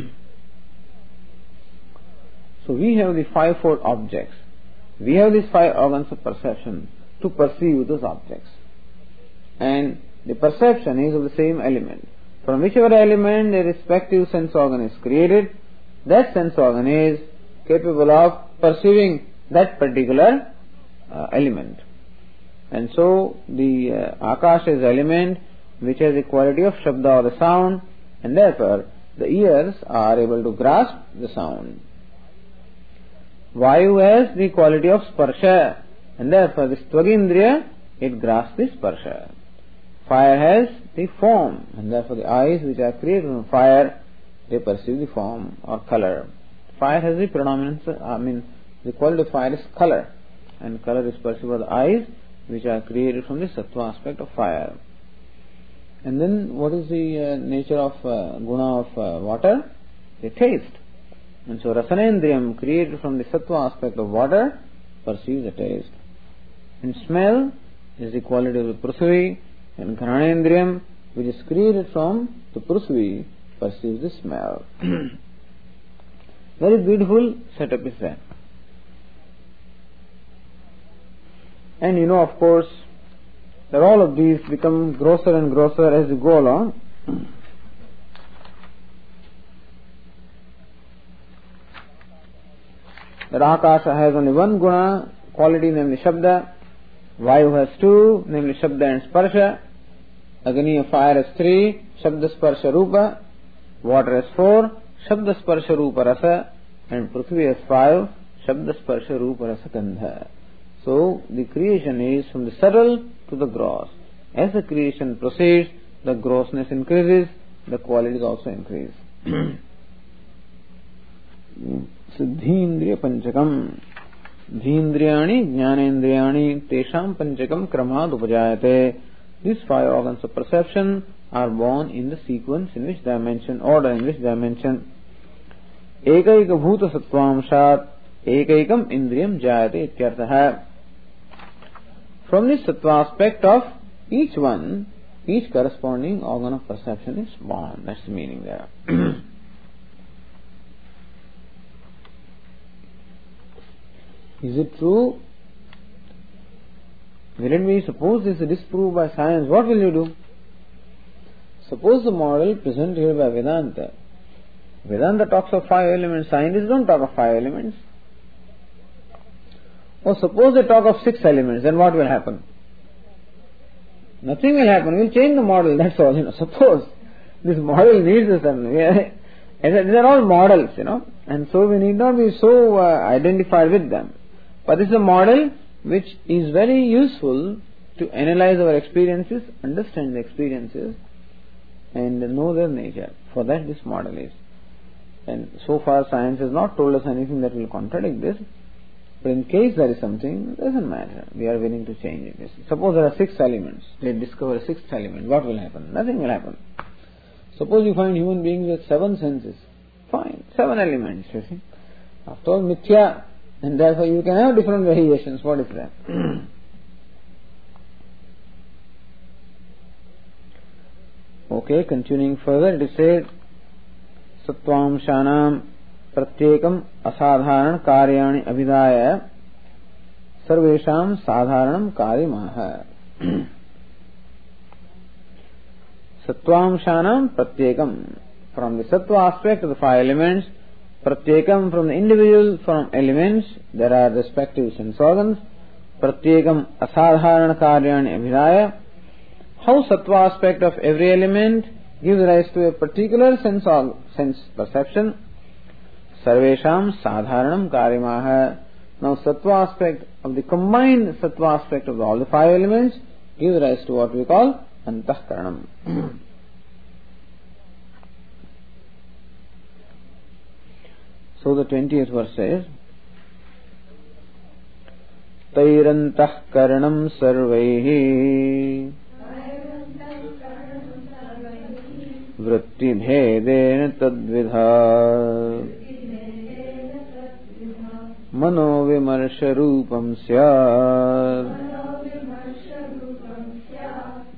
So we have the fivefold objects. We have these five organs of perception to perceive those objects. And the perception is of the same element. From whichever element a respective sense organ is created, that sense organ is capable of perceiving that particular uh, element. And so the uh, Akasha is an element which has the quality of Shabda or the sound, and therefore the ears are able to grasp the sound. Vayu has the quality of Sparsha, and therefore the Stvagindriya, it grasps the Sparsha. Fire has the form, and therefore the eyes which are created from fire, they perceive the form or color. Fire has the predominance, I mean, the quality of fire is color, and color is perceived by the eyes which are created from the Sattva aspect of fire. And then what is the uh, nature of uh, guna of uh, water? The taste. And so Rasanendriyam, created from the Sattva aspect of water, perceives the taste. And smell is the quality of the Prithvi, and Granendriyam, which is created from the Prithvi, perceives the smell. Very beautiful setup is there. And you know, of course, that all of these become grosser and grosser as you go along. That Akasha has only one guna, quality, namely Shabda. Vayu has two, namely Shabda and Sparsha. Agni of fire has three, Shabda, Sparsha, Rupa. Water has four, Shabda, Sparsha, Rupa, Rasa. And Prithvi has five, Shabda, Sparsha, Rupa, Rasa, Gandha. So the creation is from the subtle to the gross. As the creation proceeds, the grossness increases, the qualities also increase. Siddhindriya Panchakam. Dhendriyani, Jnanendriyani, Tesham Panchakam Kramad Upajayate. These five organs of perception are born in the sequence in which they are mentioned, order in which they are mentioned. Ekaika Bhuta Sattvamshat, Ekaikam Indriyam Jayate Ityartha. From this Sattva aspect of each one, each corresponding organ of perception is born. That's the meaning there. Is it true? Will we suppose this is disproved by science? What will you do? Suppose the model presented here by Vedanta. Vedanta talks of five elements. Scientists don't talk of five elements. Or suppose they talk of six elements, then what will happen? Nothing will happen. We'll change the model, that's all. You know, suppose this model needs this. These are all models, you know, and so we need not be so uh, identified with them. But this is a model which is very useful to analyze our experiences, understand the experiences, and know their nature. For that this model is. And so far science has not told us anything that will contradict this. But in case there is something, it doesn't matter. We are willing to change it. Suppose there are six elements. Let's discover a sixth element. What will happen? Nothing will happen. Suppose you find human beings with seven senses. Fine. Seven elements, you see. After all, mithya. And therefore you can have different variations. What is that? Okay, continuing further, it is said, Sattvam Pratyekam asadharan karyani abhidaya sarvesham sadharanam karyamaha. Sattvam pratyekam. From the Sattva aspect of the five elements, Pratyekam from the individual from elements, there are respective sense organs. Pratyekam asadharana karyani abhidaya. How Sattva aspect of every element gives rise to a particular sense of sense perception. Sarvesham sadharanam karyamaha. Now Sattva aspect of the combined Sattva aspect of all the five elements gives rise to what we call antahkaranam. So the twentieth verse says, Tairantah karanam sarvaihi vritti bhedena tadvidha mano vimarsha rupam syat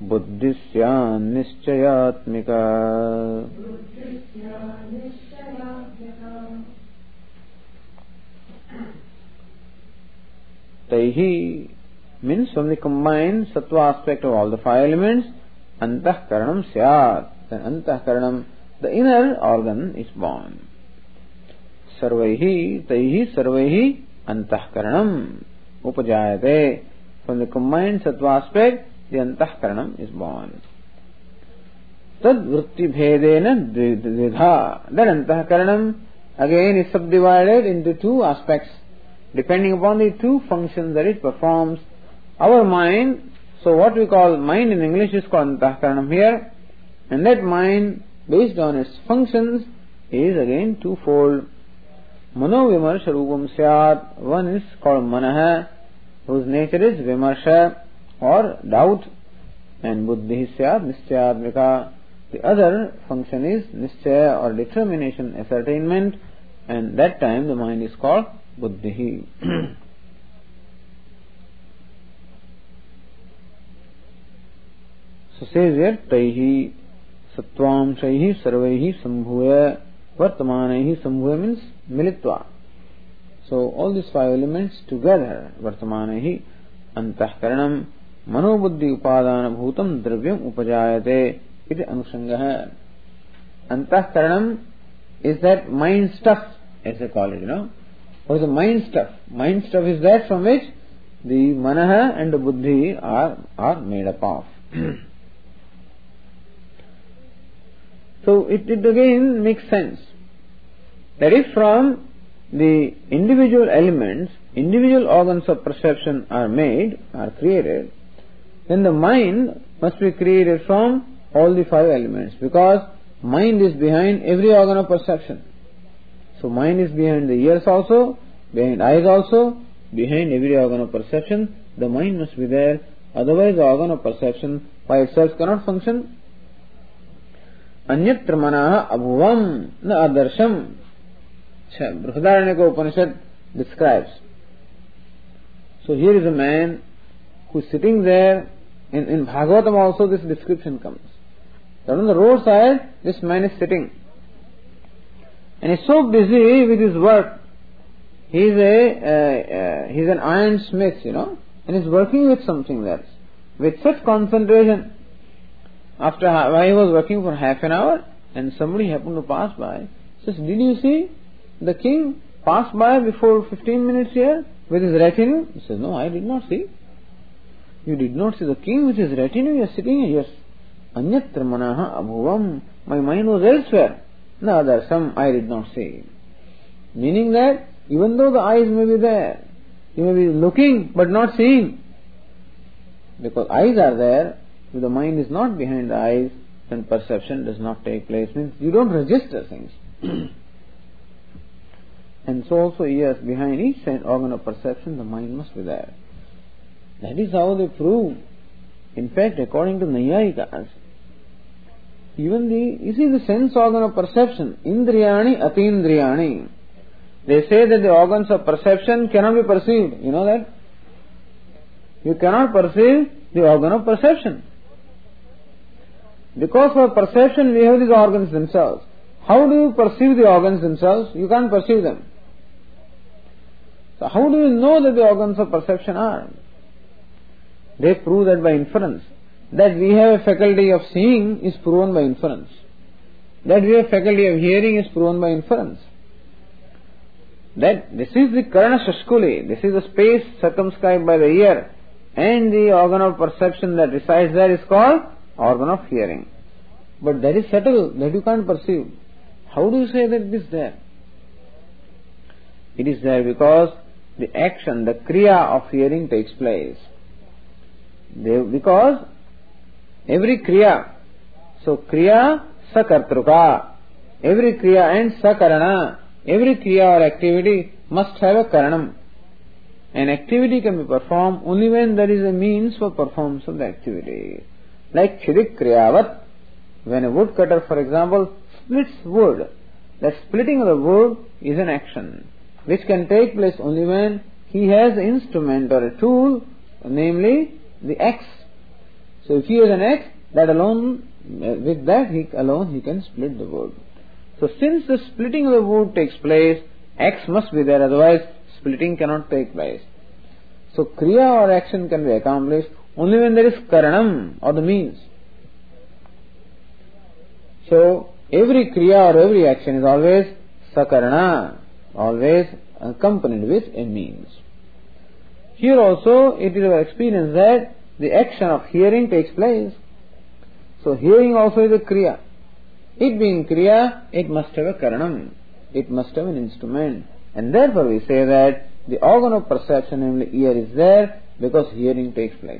buddhisya nischayatmika. Taihi means from the combined sattva aspect of all the five elements, antahkaranam syat. Then antahkaranam, the inner organ, is born. Sarvaihi, taihi sarvaihi antahkaranam upajayate. From the combined sattva aspect, the antahkaranam is born. Tad vritti bhedena dvidha. That antahkaranam again is subdivided into two aspects, depending upon the two functions that it performs. Our mind, so what we call mind in English is called antahkaranam here, and that mind, based on its functions, is again twofold. Mano vimarsha rupam syat. One is called manaha, whose nature is vimarsha or doubt, and buddhi syat nischayatmika. The other function is nischaya or determination, ascertainment, and that time the mind is called buddhi. So says here, taihi sattvam shaihi sarvaihi sambhuya vartamanaihi. Sambhuya means militva. So all these five elements together, vartamanaihi antahkaranam manobuddhi upadana bhutam dravyam upajayate iti anushangaha. Antahkaranam is that mind stuff, as they call it, you know. What is the mind stuff? Mind stuff is that from which the manaha and the buddhi are, are made up of. So it, it again makes sense that if from the individual elements, individual organs of perception are made, are created, then the mind must be created from all the five elements, because mind is behind every organ of perception. So mind is behind the ears also, behind eyes also, behind every organ of perception. The mind must be there, otherwise the organ of perception by itself cannot function. Anyatra manaha abhuvam na adarsham. Brihadaranyaka Upanishad describes. So here is a man who is sitting there. In, in Bhagavatam also this description comes. That on the roadside this man is sitting, and he is so busy with his work. He is a uh, uh, he is an ironsmith, you know, and is working with something else with such concentration. After while he was working for half an hour, and somebody happened to pass by, says, "Did you see the king pass by before fifteen minutes here with his retinue?" He says, "No, I did not see." "You did not see the king with his retinue? You are sitting here." "Yes." Anyatra manaha abhuvam. My mind was elsewhere. Na adarsam. I did not see. Meaning that even though the eyes may be there, you may be looking but not seeing. Because eyes are there, if the mind is not behind the eyes, then perception does not take place. Means you don't register things. And so also ears, behind each organ of perception, the mind must be there. That is how they prove. In fact, according to Naiyayikas, even the, you see the sense organ of perception, Indriyani, Atindriyani. They say that the organs of perception cannot be perceived. You know that? You cannot perceive the organ of perception. Because for perception we have these organs themselves. How do you perceive the organs themselves? You can't perceive them. So how do you know that the organs of perception are? They prove that by inference. That we have a faculty of seeing is proven by inference. That we have faculty of hearing is proven by inference. That this is the karana shashkuli, this is the space circumscribed by the ear, and the organ of perception that resides there is called organ of hearing. But that is subtle, that you can't perceive. How do you say that it is there? It is there because the action, the kriya of hearing takes place. They, because every kriya, so kriya sakartruka, every kriya and sakarana, every kriya or activity must have a karanam. An activity can be performed only when there is a means for performance of the activity. Like chidik kriyavat, when a woodcutter, for example, splits wood, that splitting of the wood is an action which can take place only when he has an instrument or a tool, namely the axe. So if he has an axe, that alone, with that he alone he can split the wood. So since the splitting of the wood takes place, axe must be there, otherwise splitting cannot take place. So kriya or action can be accomplished only when there is karanam or the means. So every kriya or every action is always sakarana, always accompanied with a means. Here also it is our experience that the action of hearing takes place. So hearing also is a kriya. It being kriya, it must have a karanam. It must have an instrument. And therefore we say that the organ of perception, namely ear, is there because hearing takes place.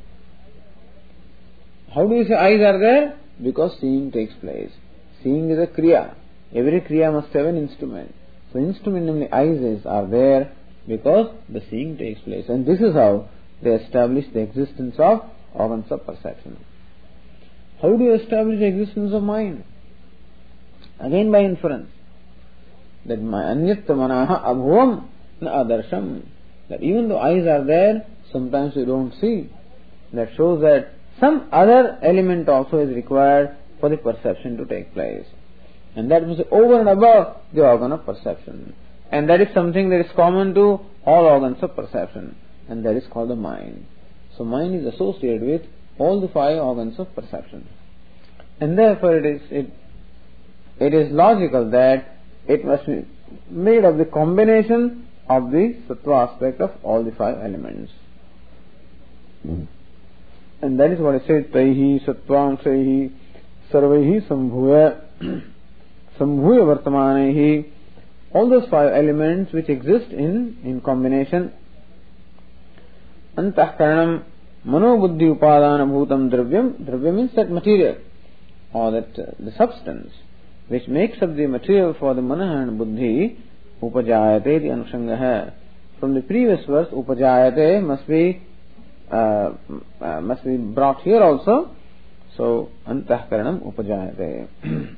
How do you say eyes are there? Because seeing takes place. Seeing is a kriya. Every kriya must have an instrument. So instrument, namely eyes, are there because the seeing takes place. And this is how they establish the existence of organs of perception. How do you establish the existence of mind? Again by inference. That anyatra manaha abhuvam na adarsham. That even though eyes are there, sometimes you don't see. That shows that some other element also is required for the perception to take place. And that was over and above the organ of perception. And that is something that is common to all organs of perception. And that is called the mind. So mind is associated with all the five organs of perception. And therefore it is it, it is logical that it must be made of the combination of the sattva aspect of all the five elements. Mm. And that is what I said, taihi sattvangsaihi sarvaihi sambhuya sambhuya vartamanehi. All those five elements which exist in, in combination. Antahkaranam manobuddhi upadana bhutam dravyam. Dravya means that material or that uh, the substance which makes up the material for the manah and buddhi. Upajayate the anushangaha. From the previous verse, upajayate must be uh, uh, must be brought here also. So antahkaranam upajayate.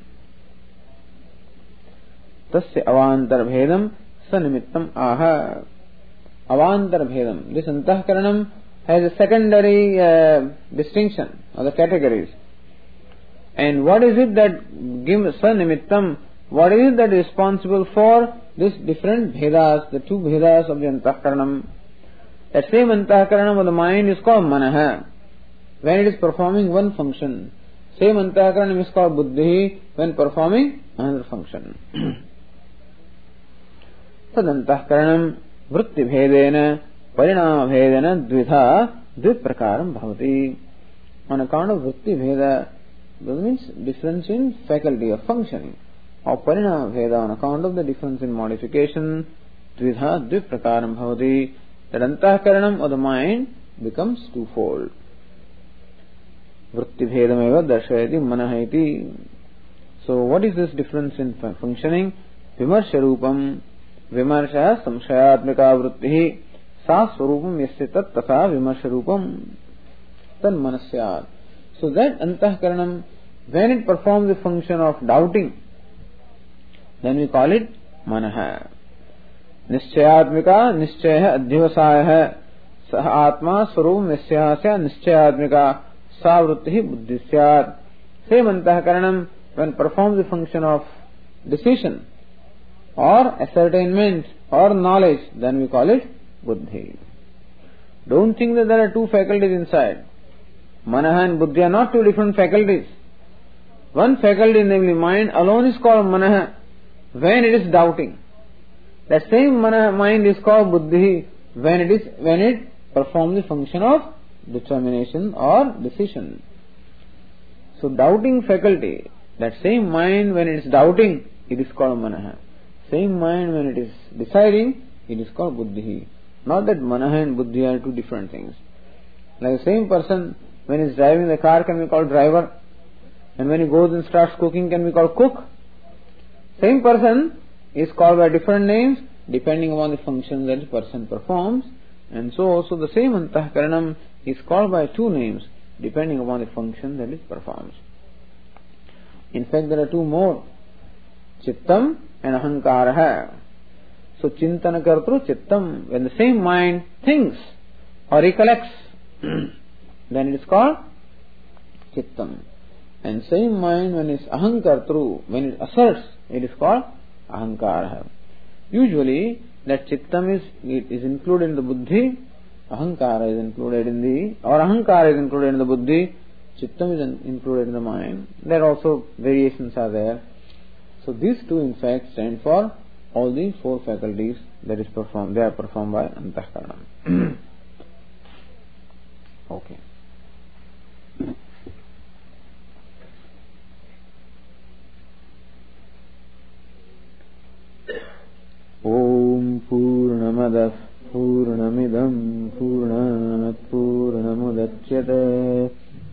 Tasya avantar bhedam sanimittam aha. Avantar bhedam. This antahkaranam has a secondary uh, distinction or the categories. And what is it that gives sanimittam? What is it that is responsible for these different bhedas, the two bhedas of the antahkaranam? That same antahkaranam of the mind is called manaha when it is performing one function. Same antahkaranam is called buddhi when performing another function. Tadantahkaranam vritti bhedena parinama bhedena dvidha dviprakaram bhavati. On account of vritti bheda, that means difference in faculty of functioning. Or parinama bheda, on account of the difference in modification, dvidha dviprakaram bhavati. That antahkaranam of the mind becomes twofold. Vritti bhedameva darshayati manahiti. So what is this difference in functioning? Vimarsha rupam. Vimarsha samshayatmika vrittihi. Sa swarupam yasya tat tatha vimarsha rupam. Tan manasyat. So that antahkaranam, when it performs the function of doubting, then we call it manaha. Nischayatmika nischaya adhyavasaya sah atma swarum yasyasya nischayatmika sa vrittihi buddhisyat. Same antahkaranam, when performs the function of decision or ascertainment or knowledge, then we call it buddhi. Don't think that there are two faculties inside. Manaha and buddhi are not two different faculties. One faculty, namely mind, alone is called manaha when it is doubting. That same manaha, mind is called buddhi when it is when it performs the function of determination or decision. So doubting faculty, that same mind when it is doubting, it is called manaha. Same mind when it is deciding, it is called buddhi. Not that manaha and buddhi are two different things. Like the same person, when he is driving the car, can be called driver, and when he goes and starts cooking, can be called cook. Same person is called by different names depending upon the function that the person performs, and so also the same antahkaranam is called by two names depending upon the function that it performs. In fact, there are two more, chittam and ahankaraha. So chintana kartru chittam, when the same mind thinks or recollects, then it is called Chittam. And same mind, when it's ahankar true, when it asserts, it is called ahankara. Usually, that chittam is, it is included in the buddhi, ahankara is included in the, or ahankara is included in the buddhi, chittam is included in the mind. There also variations are there. So these two in fact stand for all the four faculties that is performed, they are performed by antahkarana. Okay. Om Purnamadah Purnamidam Purnat Purnamudachyate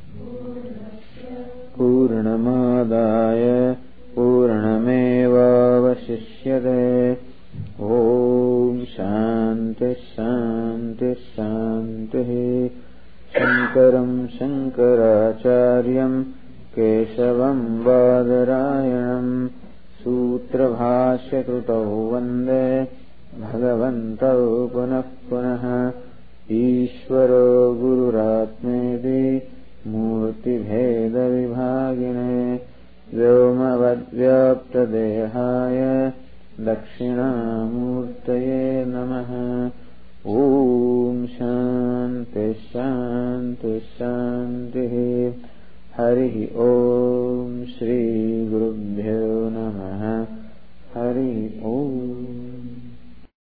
Purnamadaya Purnameva Vasishyate. Om Shanti Shanti Shanti. Shankaram Shankaracharyam Keshavam Badarayanam Sutra Bhashya Krutau Vande Bhagavantau Punah Punah. Ishvaro Gururatmedi Murti Bheda Vibhagine Vyomavadvyapta Dehaya Dakshina Murtaye Namaha. Om Shanti Shanti Shanti. Hari Om Shri Gurubhyo Namaha. Hari Om.